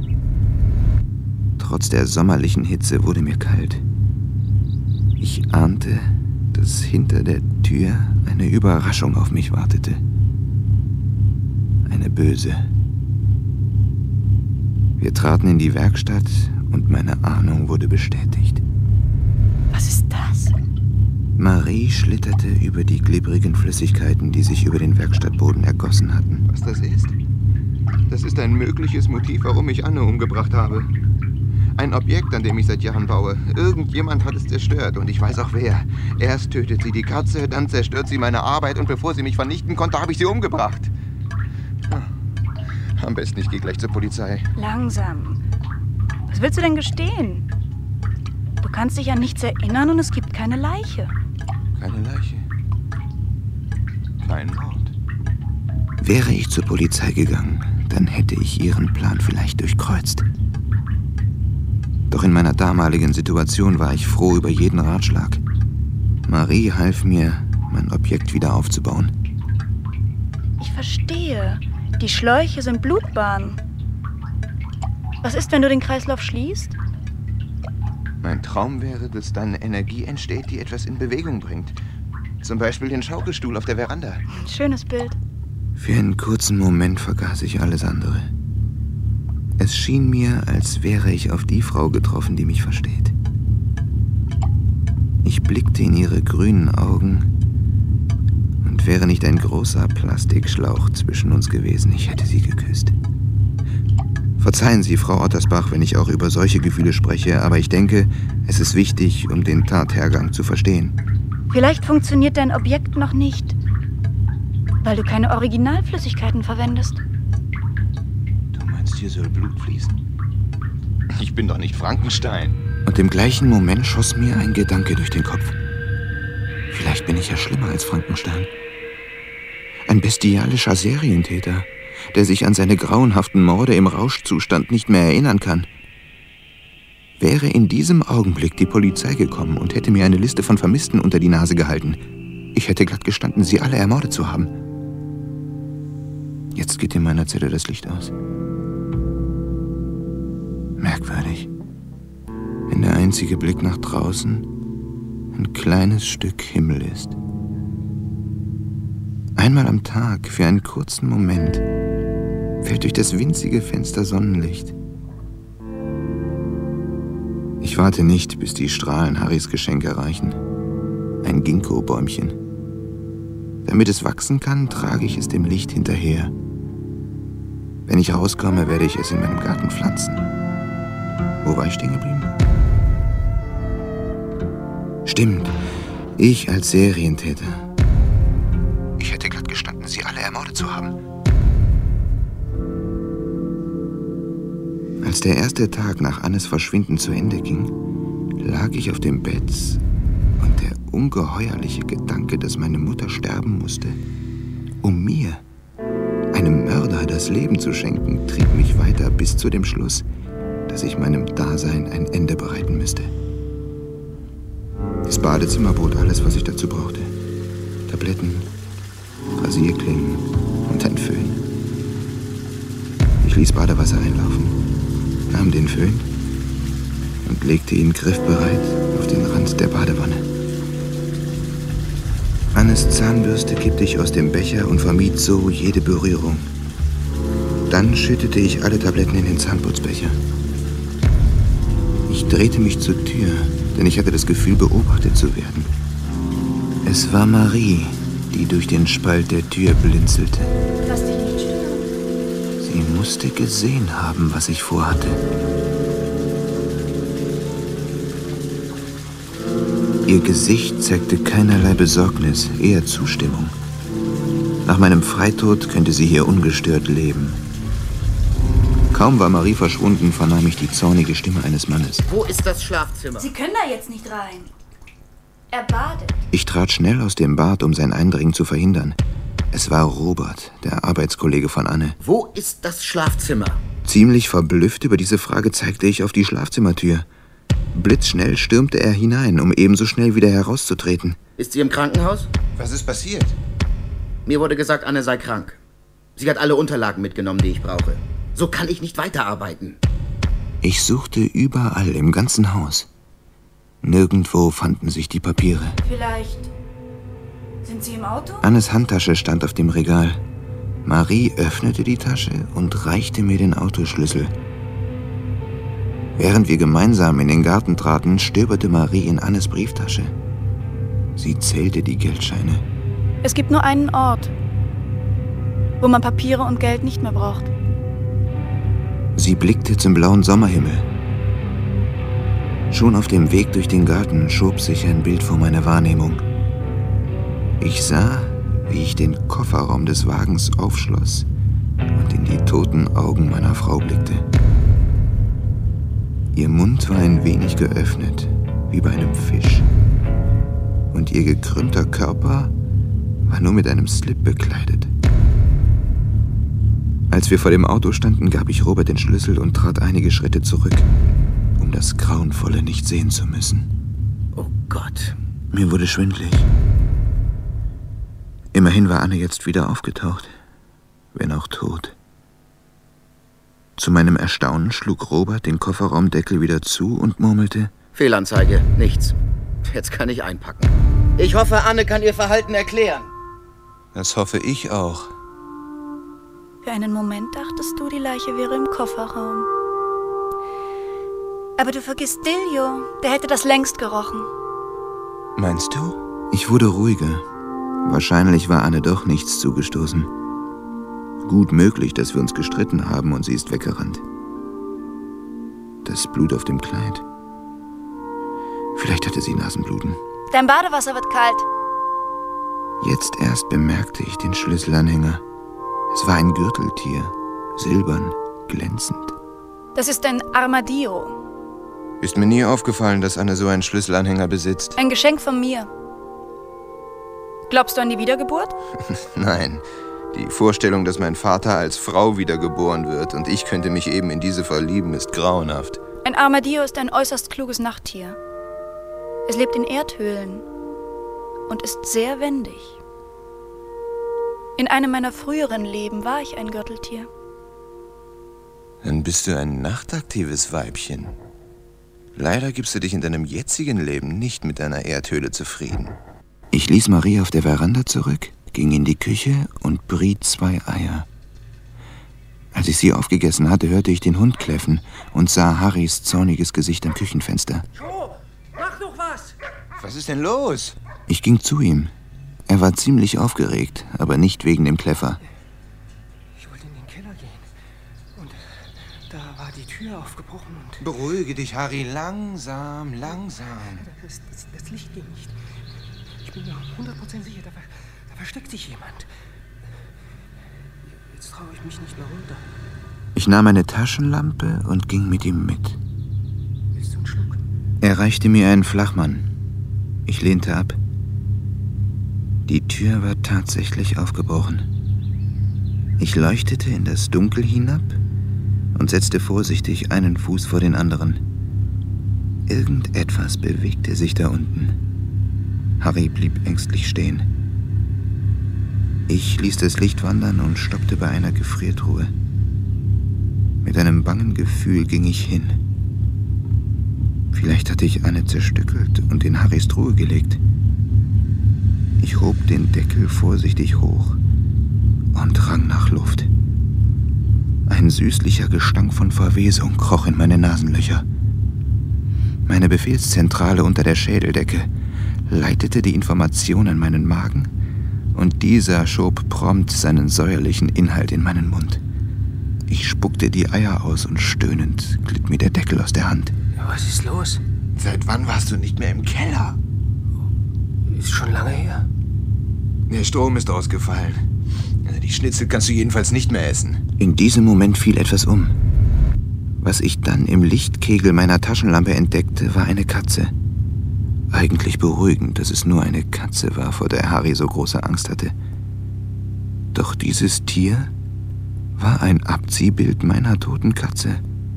Trotz der sommerlichen Hitze wurde mir kalt. Ich ahnte, dass hinter der Tür eine Überraschung auf mich wartete. Eine böse. Wir traten in die Werkstatt und meine Ahnung wurde bestätigt. Was ist das? Marie schlitterte über die glibbrigen Flüssigkeiten, die sich über den Werkstattboden ergossen hatten. Was das ist? Das ist ein mögliches Motiv, warum ich Anne umgebracht habe. Ein Objekt, an dem ich seit Jahren baue. Irgendjemand hat es zerstört und ich weiß auch wer. Erst tötet sie die Katze, dann zerstört sie meine Arbeit und bevor sie mich vernichten konnte, habe ich sie umgebracht. Am besten, ich gehe gleich zur Polizei. Langsam. Was willst du denn gestehen? Du kannst dich an nichts erinnern und es gibt keine Leiche. Keine Leiche? Kein Mord. Wäre ich zur Polizei gegangen, dann hätte ich ihren Plan vielleicht durchkreuzt. Doch in meiner damaligen Situation war ich froh über jeden Ratschlag. Marie half mir, mein Objekt wieder aufzubauen. Ich verstehe. Die Schläuche sind Blutbahnen. Was ist, wenn du den Kreislauf schließt? Mein Traum wäre, dass dann Energie entsteht, die etwas in Bewegung bringt. Zum Beispiel den Schaukelstuhl auf der Veranda. Schönes Bild. Für einen kurzen Moment vergaß ich alles andere. Es schien mir, als wäre ich auf die Frau getroffen, die mich versteht. Ich blickte in ihre grünen Augen und wäre nicht ein großer Plastikschlauch zwischen uns gewesen, ich hätte sie geküsst. Verzeihen Sie, Frau Ottersbach, wenn ich auch über solche Gefühle spreche, aber ich denke, es ist wichtig, um den Tathergang zu verstehen. Vielleicht funktioniert dein Objekt noch nicht, weil du keine Originalflüssigkeiten verwendest. Du meinst, hier soll Blut fließen? Ich bin doch nicht Frankenstein. Und im gleichen Moment schoss mir ein Gedanke durch den Kopf. Vielleicht bin ich ja schlimmer als Frankenstein. Ein bestialischer Serientäter, der sich an seine grauenhaften Morde im Rauschzustand nicht mehr erinnern kann. Wäre in diesem Augenblick die Polizei gekommen und hätte mir eine Liste von Vermissten unter die Nase gehalten, ich hätte glatt gestanden, sie alle ermordet zu haben. Jetzt geht in meiner Zelle das Licht aus. Merkwürdig. Wenn der einzige Blick nach draußen ein kleines Stück Himmel ist. Einmal am Tag, für einen kurzen Moment, fällt durch das winzige Fenster Sonnenlicht. Ich warte nicht, bis die Strahlen Harrys Geschenk erreichen. Ein Ginkgo-Bäumchen. Damit es wachsen kann, trage ich es dem Licht hinterher. Wenn ich rauskomme, werde ich es in meinem Garten pflanzen. Wo war ich stehen geblieben? Stimmt, ich als Serientäter. Ich hätte glatt gestanden, sie alle ermordet zu haben. Als der erste Tag nach Annes Verschwinden zu Ende ging, lag ich auf dem Bett und der ungeheuerliche Gedanke, dass meine Mutter sterben musste, um mir, einem Mörder, das Leben zu schenken, trieb mich weiter bis zu dem Schluss, dass ich meinem Dasein ein Ende bereiten müsste. Das Badezimmer bot alles, was ich dazu brauchte. Tabletten, Rasierklingen und ein Föhn. Ich ließ Badewasser einlaufen, nahm den Föhn und legte ihn griffbereit auf den Rand der Badewanne. Annes Zahnbürste kippte ich aus dem Becher und vermied so jede Berührung. Dann schüttete ich alle Tabletten in den Zahnputzbecher. Ich drehte mich zur Tür, denn ich hatte das Gefühl, beobachtet zu werden. Es war Marie, die durch den Spalt der Tür blinzelte. Lass dich nicht stören. Sie musste gesehen haben, was ich vorhatte. Ihr Gesicht zeigte keinerlei Besorgnis, eher Zustimmung. Nach meinem Freitod könnte sie hier ungestört leben. Kaum war Marie verschwunden, vernahm ich die zornige Stimme eines Mannes. Wo ist das Schlafzimmer? Sie können da jetzt nicht rein. Er badet. Ich trat schnell aus dem Bad, um sein Eindringen zu verhindern. Es war Robert, der Arbeitskollege von Anne. Wo ist das Schlafzimmer? Ziemlich verblüfft über diese Frage zeigte ich auf die Schlafzimmertür. Blitzschnell stürmte er hinein, um ebenso schnell wieder herauszutreten. Ist sie im Krankenhaus? Was ist passiert? Mir wurde gesagt, Anne sei krank. Sie hat alle Unterlagen mitgenommen, die ich brauche. So kann ich nicht weiterarbeiten. Ich suchte überall im ganzen Haus. Nirgendwo fanden sich die Papiere. Vielleicht sind Sie im Auto? Annes Handtasche stand auf dem Regal. Marie öffnete die Tasche und reichte mir den Autoschlüssel. Während wir gemeinsam in den Garten traten, stöberte Marie in Annes Brieftasche. Sie zählte die Geldscheine. Es gibt nur einen Ort, wo man Papiere und Geld nicht mehr braucht. Sie blickte zum blauen Sommerhimmel. Schon auf dem Weg durch den Garten schob sich ein Bild vor meine Wahrnehmung. Ich sah, wie ich den Kofferraum des Wagens aufschloss und in die toten Augen meiner Frau blickte. Ihr Mund war ein wenig geöffnet, wie bei einem Fisch. Und ihr gekrümmter Körper war nur mit einem Slip bekleidet. Als wir vor dem Auto standen, gab ich Robert den Schlüssel und trat einige Schritte zurück, um das Grauenvolle nicht sehen zu müssen. Oh Gott. Mir wurde schwindelig. Immerhin war Anne jetzt wieder aufgetaucht, wenn auch tot. Zu meinem Erstaunen schlug Robert den Kofferraumdeckel wieder zu und murmelte: Fehlanzeige, nichts. Jetzt kann ich einpacken. Ich hoffe, Anne kann ihr Verhalten erklären. Das hoffe ich auch. Für einen Moment dachtest du, die Leiche wäre im Kofferraum. Aber du vergisst Dilio, der hätte das längst gerochen. Meinst du? Ich wurde ruhiger. Wahrscheinlich war Anne doch nichts zugestoßen. Gut möglich, dass wir uns gestritten haben und sie ist weggerannt. Das Blut auf dem Kleid. Vielleicht hatte sie Nasenbluten. Dein Badewasser wird kalt. Jetzt erst bemerkte ich den Schlüsselanhänger. Es war ein Gürteltier, silbern, glänzend. Das ist ein Armadillo. Ist mir nie aufgefallen, dass Anne so einen Schlüsselanhänger besitzt. Ein Geschenk von mir. Glaubst du an die Wiedergeburt? Nein, die Vorstellung, dass mein Vater als Frau wiedergeboren wird und ich könnte mich eben in diese verlieben, ist grauenhaft. Ein Armadillo ist ein äußerst kluges Nachttier. Es lebt in Erdhöhlen und ist sehr wendig. In einem meiner früheren Leben war ich ein Gürteltier. Dann bist du ein nachtaktives Weibchen. Leider gibst du dich in deinem jetzigen Leben nicht mit deiner Erdhöhle zufrieden. Ich ließ Marie auf der Veranda zurück, ging in die Küche und briet 2 Eier. Als ich sie aufgegessen hatte, hörte ich den Hund kläffen und sah Harrys zorniges Gesicht am Küchenfenster. Joe, mach doch was! Was ist denn los? Ich ging zu ihm. Er war ziemlich aufgeregt, aber nicht wegen dem Kläffer. Ich wollte in den Keller gehen. Und da war die Tür aufgebrochen und... Beruhige dich, Harry. Langsam, langsam. Das Licht ging nicht. Ich bin mir 100% sicher, da versteckt sich jemand. Jetzt traue ich mich nicht mehr runter. Ich nahm eine Taschenlampe und ging mit ihm mit. Willst du einen Schluck? Er reichte mir einen Flachmann. Ich lehnte ab. Die Tür war tatsächlich aufgebrochen. Ich leuchtete in das Dunkel hinab und setzte vorsichtig einen Fuß vor den anderen. Irgendetwas bewegte sich da unten. Harry blieb ängstlich stehen. Ich ließ das Licht wandern und stoppte bei einer Gefriertruhe. Mit einem bangen Gefühl ging ich hin. Vielleicht hatte ich Anne zerstückelt und in Harrys Truhe gelegt. Ich hob den Deckel vorsichtig hoch und rang nach Luft. Ein süßlicher Gestank von Verwesung kroch in meine Nasenlöcher. Meine Befehlszentrale unter der Schädeldecke leitete die Information in meinen Magen und dieser schob prompt seinen säuerlichen Inhalt in meinen Mund. Ich spuckte die Eier aus und stöhnend glitt mir der Deckel aus der Hand. Was ist los? Seit wann warst du nicht mehr im Keller? Ist schon lange her. Der Strom ist ausgefallen. Die Schnitzel kannst du jedenfalls nicht mehr essen. In diesem Moment fiel etwas um. Was ich dann im Lichtkegel meiner Taschenlampe entdeckte, war eine Katze. Eigentlich beruhigend, dass es nur eine Katze war, vor der Harry so große Angst hatte. Doch dieses Tier war ein Abziehbild meiner toten Katze.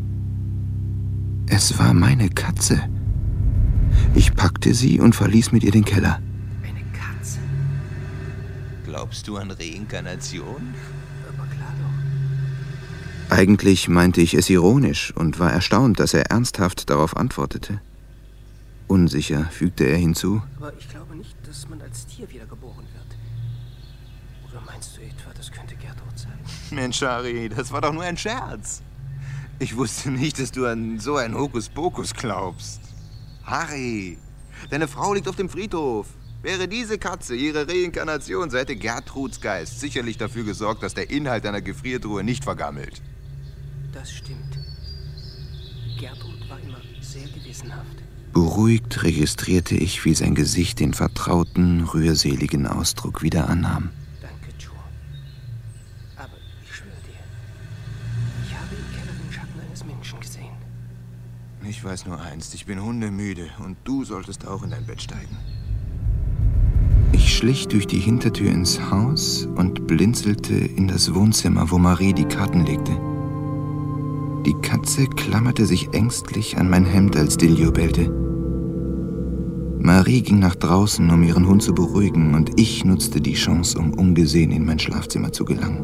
Es war meine Katze. Ich packte sie und verließ mit ihr den Keller. Eine Katze? Glaubst du an Reinkarnation? Aber klar doch. Eigentlich meinte ich es ironisch und war erstaunt, dass er ernsthaft darauf antwortete. Unsicher fügte er hinzu: Aber ich glaube nicht, dass man als Tier wiedergeboren wird. Oder meinst du etwa, das könnte Gertrud sein? Mensch, Harry, das war doch nur ein Scherz. Ich wusste nicht, dass du an so ein Hokuspokus glaubst. Harry, deine Frau liegt auf dem Friedhof. Wäre diese Katze ihre Reinkarnation, so hätte Gertruds Geist sicherlich dafür gesorgt, dass der Inhalt einer Gefriertruhe nicht vergammelt. Das stimmt. Gertrud war immer sehr gewissenhaft. Beruhigt registrierte ich, wie sein Gesicht den vertrauten, rührseligen Ausdruck wieder annahm. Danke, Joe. Aber ich schwöre dir, ich habe im Keller den Schatten eines Menschen gesehen. Ich weiß nur eins, ich bin hundemüde und du solltest auch in dein Bett steigen. Ich schlich durch die Hintertür ins Haus und blinzelte in das Wohnzimmer, wo Marie die Karten legte. Die Katze klammerte sich ängstlich an mein Hemd, als Dilio bellte. Marie ging nach draußen, um ihren Hund zu beruhigen, und ich nutzte die Chance, um ungesehen in mein Schlafzimmer zu gelangen.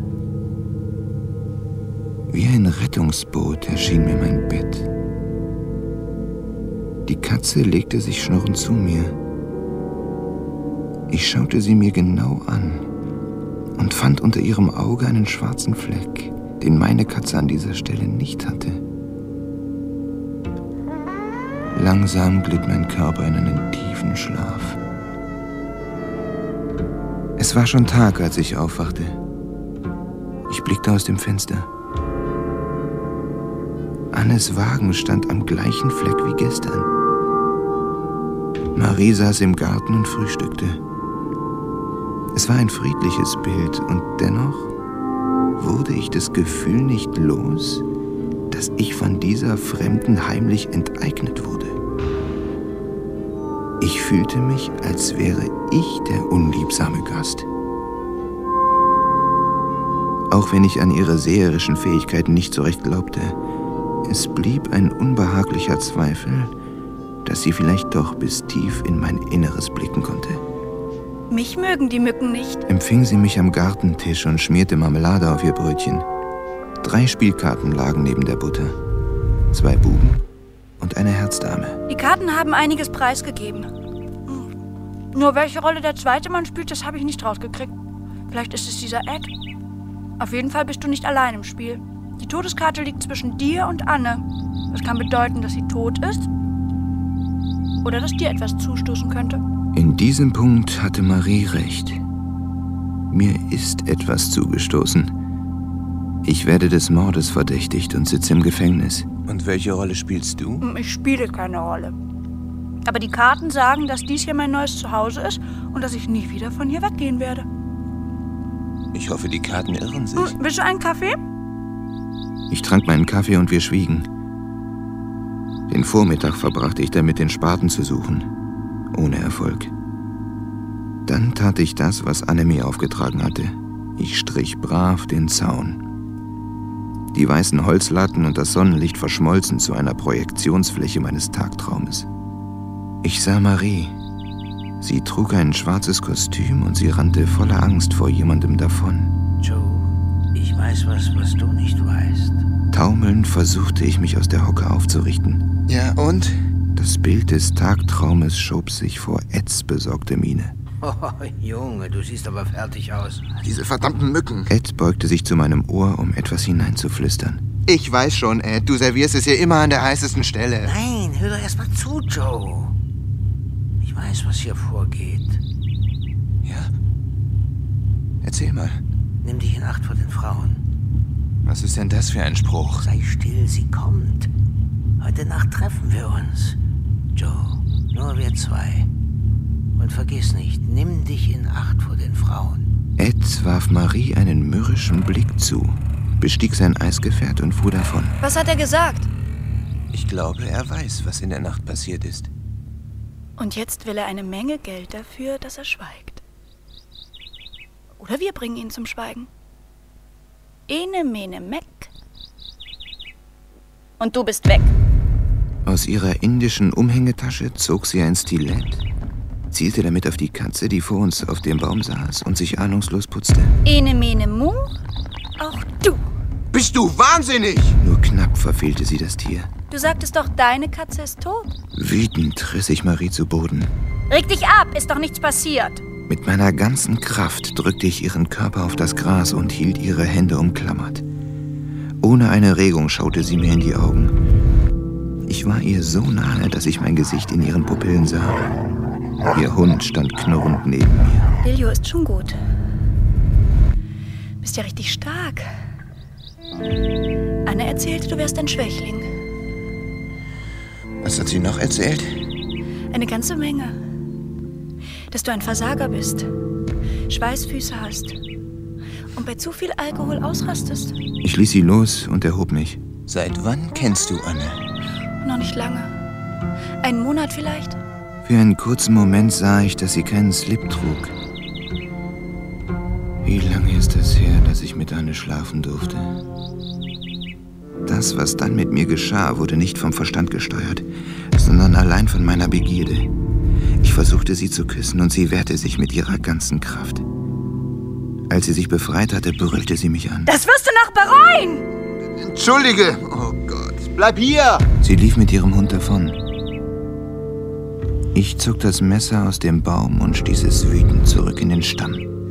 Wie ein Rettungsboot erschien mir mein Bett. Die Katze legte sich schnurrend zu mir. Ich schaute sie mir genau an und fand unter ihrem Auge einen schwarzen Fleck, den meine Katze an dieser Stelle nicht hatte. Langsam glitt mein Körper in einen tiefen Schlaf. Es war schon Tag, als ich aufwachte. Ich blickte aus dem Fenster. Annes Wagen stand am gleichen Fleck wie gestern. Marie saß im Garten und frühstückte. Es war ein friedliches Bild, und dennoch wurde ich das Gefühl nicht los, dass ich von dieser Fremden heimlich enteignet wurde. Ich fühlte mich, als wäre ich der unliebsame Gast. Auch wenn ich an ihre seherischen Fähigkeiten nicht so recht glaubte, es blieb ein unbehaglicher Zweifel, dass sie vielleicht doch bis tief in mein Inneres blicken konnte. Mich mögen die Mücken nicht. Empfing sie mich am Gartentisch und schmierte Marmelade auf ihr Brötchen. 3 Spielkarten lagen neben der Butter. 2 Buben und eine Herzdame. Die Karten haben einiges preisgegeben. Nur welche Rolle der zweite Mann spielt, das habe ich nicht rausgekriegt. Vielleicht ist es dieser Ed. Auf jeden Fall bist du nicht allein im Spiel. Die Todeskarte liegt zwischen dir und Anne. Das kann bedeuten, dass sie tot ist oder dass dir etwas zustoßen könnte. In diesem Punkt hatte Marie recht. Mir ist etwas zugestoßen. Ich werde des Mordes verdächtigt und sitze im Gefängnis. Und welche Rolle spielst du? Ich spiele keine Rolle. Aber die Karten sagen, dass dies hier mein neues Zuhause ist und dass ich nie wieder von hier weggehen werde. Ich hoffe, die Karten irren sich. Willst du einen Kaffee? Ich trank meinen Kaffee und wir schwiegen. Den Vormittag verbrachte ich damit, den Spaten zu suchen. Ohne Erfolg. Dann tat ich das, was Anne mir aufgetragen hatte. Ich strich brav den Zaun. Die weißen Holzlatten und das Sonnenlicht verschmolzen zu einer Projektionsfläche meines Tagtraumes. Ich sah Marie. Sie trug ein schwarzes Kostüm und sie rannte voller Angst vor jemandem davon. Joe, ich weiß was du nicht weißt. Taumelnd versuchte ich, mich aus der Hocke aufzurichten. Ja, und? Das Bild des Tagtraumes schob sich vor Eds besorgte Miene. Oh, Junge, du siehst aber fertig aus. Diese verdammten Mücken. Ed beugte sich zu meinem Ohr, um etwas hineinzuflüstern. Ich weiß schon, Ed, du servierst es hier immer an der heißesten Stelle. Nein, hör doch erst mal zu, Joe. Ich weiß, was hier vorgeht. Ja? Erzähl mal. Nimm dich in Acht vor den Frauen. Was ist denn das für ein Spruch? Sei still, sie kommt. Heute Nacht treffen wir uns. Joe, nur wir 2. Und vergiss nicht, nimm dich in Acht vor den Frauen. Ed warf Marie einen mürrischen Blick zu, bestieg sein Eisgefährt und fuhr davon. Was hat er gesagt? Ich glaube, er weiß, was in der Nacht passiert ist. Und jetzt will er eine Menge Geld dafür, dass er schweigt. Oder wir bringen ihn zum Schweigen. Ene, mene, meck. Und du bist weg. Aus ihrer indischen Umhängetasche zog sie ein Stilett, zielte damit auf die Katze, die vor uns auf dem Baum saß und sich ahnungslos putzte. Ene, mene, mu, auch du. Bist du wahnsinnig? Nur knapp verfehlte sie das Tier. Du sagtest doch, deine Katze ist tot. Wütend riss ich Marie zu Boden. Reg dich ab, ist doch nichts passiert. Mit meiner ganzen Kraft drückte ich ihren Körper auf das Gras und hielt ihre Hände umklammert. Ohne eine Regung schaute sie mir in die Augen. Ich war ihr so nahe, dass ich mein Gesicht in ihren Pupillen sah. Ihr Hund stand knurrend neben mir. Dilio ist schon gut. Bist ja richtig stark. Anne erzählte, du wärst ein Schwächling. Was hat sie noch erzählt? Eine ganze Menge. Dass du ein Versager bist, Schweißfüße hast und bei zu viel Alkohol ausrastest. Ich ließ sie los und erhob mich. Seit wann kennst du Anne? Noch nicht lange. Einen Monat vielleicht? Für einen kurzen Moment sah ich, dass sie keinen Slip trug. Wie lange ist es her, dass ich mit Anne schlafen durfte? Das, was dann mit mir geschah, wurde nicht vom Verstand gesteuert, sondern allein von meiner Begierde. Ich versuchte, sie zu küssen, und sie wehrte sich mit ihrer ganzen Kraft. Als sie sich befreit hatte, brüllte sie mich an. Das wirst du noch bereuen! Entschuldige! Oh Gott, bleib hier! Sie lief mit ihrem Hund davon. Ich zog das Messer aus dem Baum und stieß es wütend zurück in den Stamm.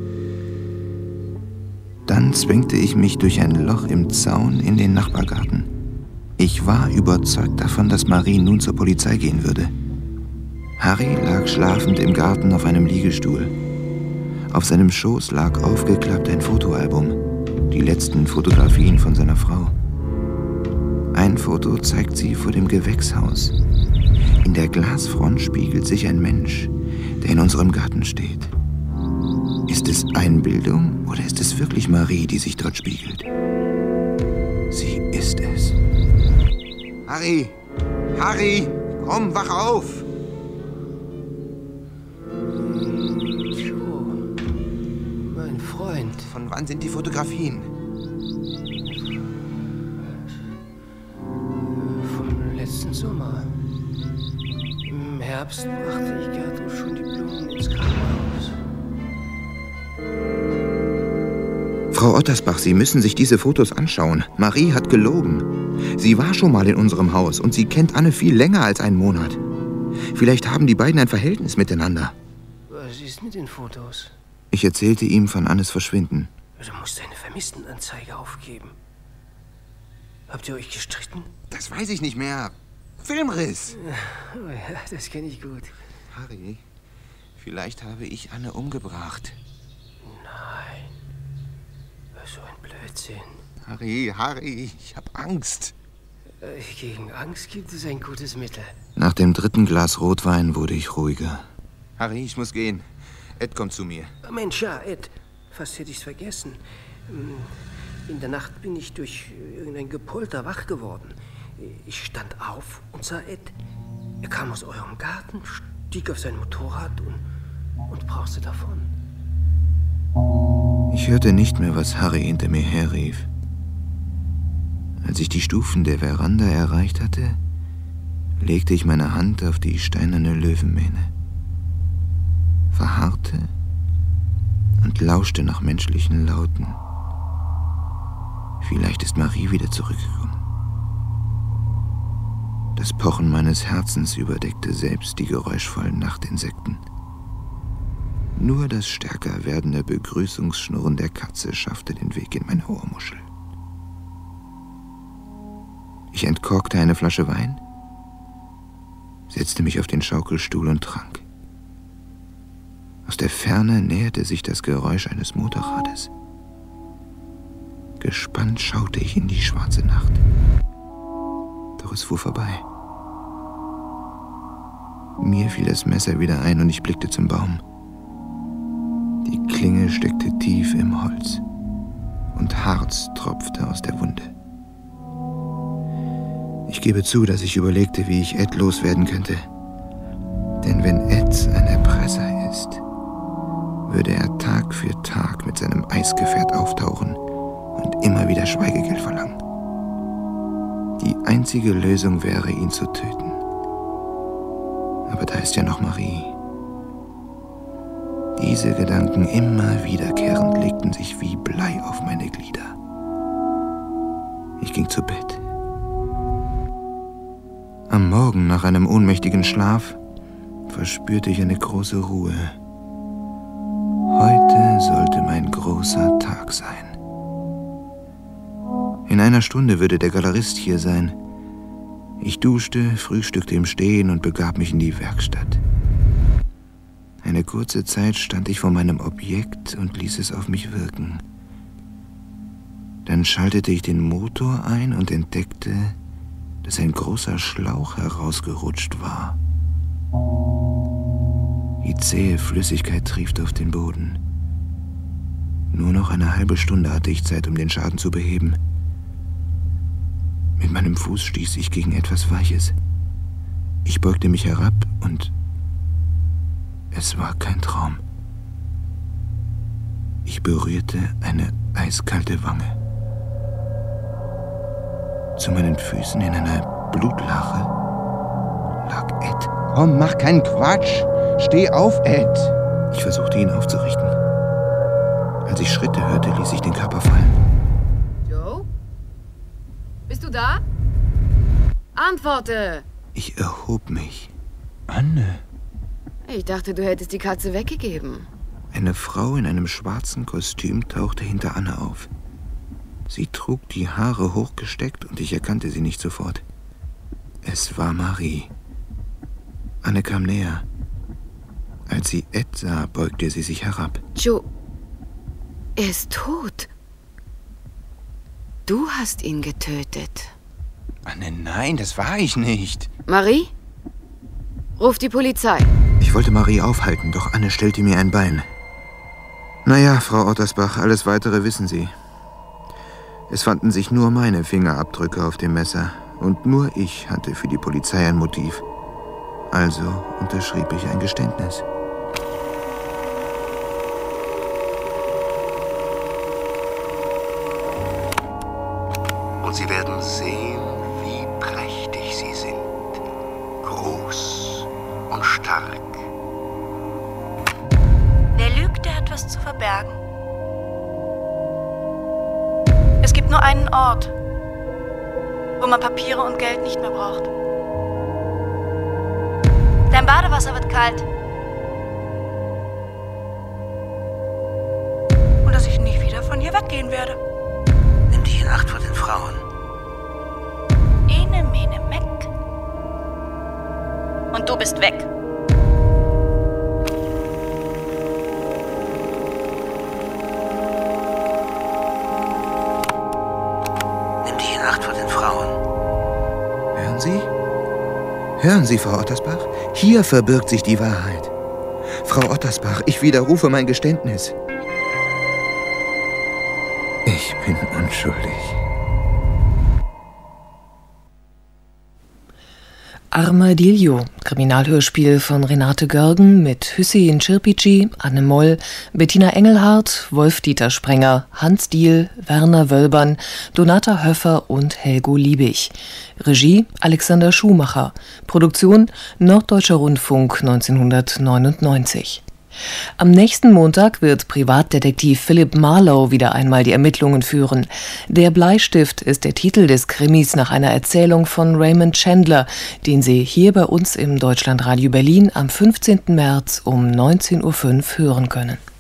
Dann zwängte ich mich durch ein Loch im Zaun in den Nachbargarten. Ich war überzeugt davon, dass Marie nun zur Polizei gehen würde. Harry lag schlafend im Garten auf einem Liegestuhl. Auf seinem Schoß lag aufgeklappt ein Fotoalbum, die letzten Fotografien von seiner Frau. Ein Foto zeigt sie vor dem Gewächshaus. In der Glasfront spiegelt sich ein Mensch, der in unserem Garten steht. Ist es Einbildung oder ist es wirklich Marie, die sich dort spiegelt? Sie ist es. Harry! Harry! Komm, wach auf! Joe, mein Freund. Von wann sind die Fotografien? Vom letzten Sommer. Im Herbst brachte ich Gertrud schon die Blumen ins Krankenhaus. Frau Ottersbach, Sie müssen sich diese Fotos anschauen. Marie hat gelogen. Sie war schon mal in unserem Haus und sie kennt Anne viel länger als einen Monat. Vielleicht haben die beiden ein Verhältnis miteinander. Was ist mit den Fotos? Ich erzählte ihm von Annes Verschwinden. Du musst eine Vermisstenanzeige aufgeben. Habt ihr euch gestritten? Das weiß ich nicht mehr. Filmriss! Oh ja, das kenne ich gut. Harry, vielleicht habe ich Anne umgebracht. Nein. So ein Blödsinn. Harry, ich hab Angst. Gegen Angst gibt es ein gutes Mittel. Nach dem 3. Glas Rotwein wurde ich ruhiger. Harry, ich muss gehen. Ed kommt zu mir. Mensch, ja, Ed. Fast hätte ich's vergessen. In der Nacht bin ich durch irgendein Gepolter wach geworden. Ich stand auf und sah Ed. Er kam aus eurem Garten, stieg auf sein Motorrad und brauste davon. Ich hörte nicht mehr, was Harry hinter mir herrief. Als ich die Stufen der Veranda erreicht hatte, legte ich meine Hand auf die steinerne Löwenmähne, verharrte und lauschte nach menschlichen Lauten. Vielleicht ist Marie wieder zurückgekommen. Das Pochen meines Herzens überdeckte selbst die geräuschvollen Nachtinsekten. Nur das stärker werdende Begrüßungsschnurren der Katze schaffte den Weg in meine Ohrmuschel. Ich entkorkte eine Flasche Wein, setzte mich auf den Schaukelstuhl und trank. Aus der Ferne näherte sich das Geräusch eines Motorrades. Gespannt schaute ich in die schwarze Nacht. Doch es fuhr vorbei. Mir fiel das Messer wieder ein und ich blickte zum Baum. Die Klinge steckte tief im Holz und Harz tropfte aus der Wunde. Ich gebe zu, dass ich überlegte, wie ich Ed loswerden könnte. Denn wenn Ed ein Erpresser ist, würde er Tag für Tag mit seinem Eisgefährt auftauchen und immer wieder Schweigegeld verlangen. Die einzige Lösung wäre, ihn zu töten. Aber da ist ja noch Marie. Diese Gedanken immer wiederkehrend legten sich wie Blei auf meine Glieder. Ich ging zu Bett. Am Morgen, nach einem ohnmächtigen Schlaf, verspürte ich eine große Ruhe. Heute sollte mein großer Tag sein. In einer Stunde würde der Galerist hier sein. Ich duschte, frühstückte im Stehen und begab mich in die Werkstatt. Eine kurze Zeit stand ich vor meinem Objekt und ließ es auf mich wirken. Dann schaltete ich den Motor ein und entdeckte, dass ein großer Schlauch herausgerutscht war. Die zähe Flüssigkeit triefte auf den Boden. Nur noch eine halbe Stunde hatte ich Zeit, um den Schaden zu beheben. Mit meinem Fuß stieß ich gegen etwas Weiches. Ich beugte mich herab und es war kein Traum. Ich berührte eine eiskalte Wange. Zu meinen Füßen in einer Blutlache lag Ed. Komm, mach keinen Quatsch. Steh auf, Ed. Ich versuchte, ihn aufzurichten. Als ich Schritte hörte, ließ ich den Körper fallen. Joe? Bist du da? Antworte! Ich erhob mich. Anne. Ich dachte, du hättest die Katze weggegeben. Eine Frau in einem schwarzen Kostüm tauchte hinter Anne auf. Sie trug die Haare hochgesteckt und ich erkannte sie nicht sofort. Es war Marie. Anne kam näher. Als sie Ed sah, beugte sie sich herab. Joe, er ist tot. Du hast ihn getötet. Anne, nein, das war ich nicht. Marie? Ruf die Polizei. Ich wollte Marie aufhalten, doch Anne stellte mir ein Bein. Naja, Frau Ottersbach, alles Weitere wissen Sie. Es fanden sich nur meine Fingerabdrücke auf dem Messer. Und nur ich hatte für die Polizei ein Motiv. Also unterschrieb ich ein Geständnis. Und Sie werden sehen, wie prächtig Sie sind. Groß und stark. Wer lügt, der hat was zu verbergen. Es gibt nur einen Ort, wo man Papiere und Geld nicht mehr braucht. Dein Badewasser wird kalt. Und dass ich nie wieder von hier weggehen werde. Nimm dich in Acht vor den Frauen. Ene, mene, meck. Und du bist weg. Nimm dich in Acht vor den Frauen. Hören Sie? Hören Sie, Frau Ottersbach? Hier verbirgt sich die Wahrheit. Frau Ottersbach, ich widerrufe mein Geständnis. Ich bin unschuldig. Armadillo, Kriminalhörspiel von Renate Görgen mit Hüseyin Çirpici, Anne Moll, Bettina Engelhardt, Wolf-Dieter Sprenger, Hans Diehl, Werner Wölbern, Donata Höffer und Helgo Liebig. Regie Alexander Schumacher. Produktion Norddeutscher Rundfunk 1999. Am nächsten Montag wird Privatdetektiv Philip Marlowe wieder einmal die Ermittlungen führen. Der Bleistift ist der Titel des Krimis nach einer Erzählung von Raymond Chandler, den Sie hier bei uns im Deutschlandradio Berlin am 15. März um 19:05 Uhr hören können.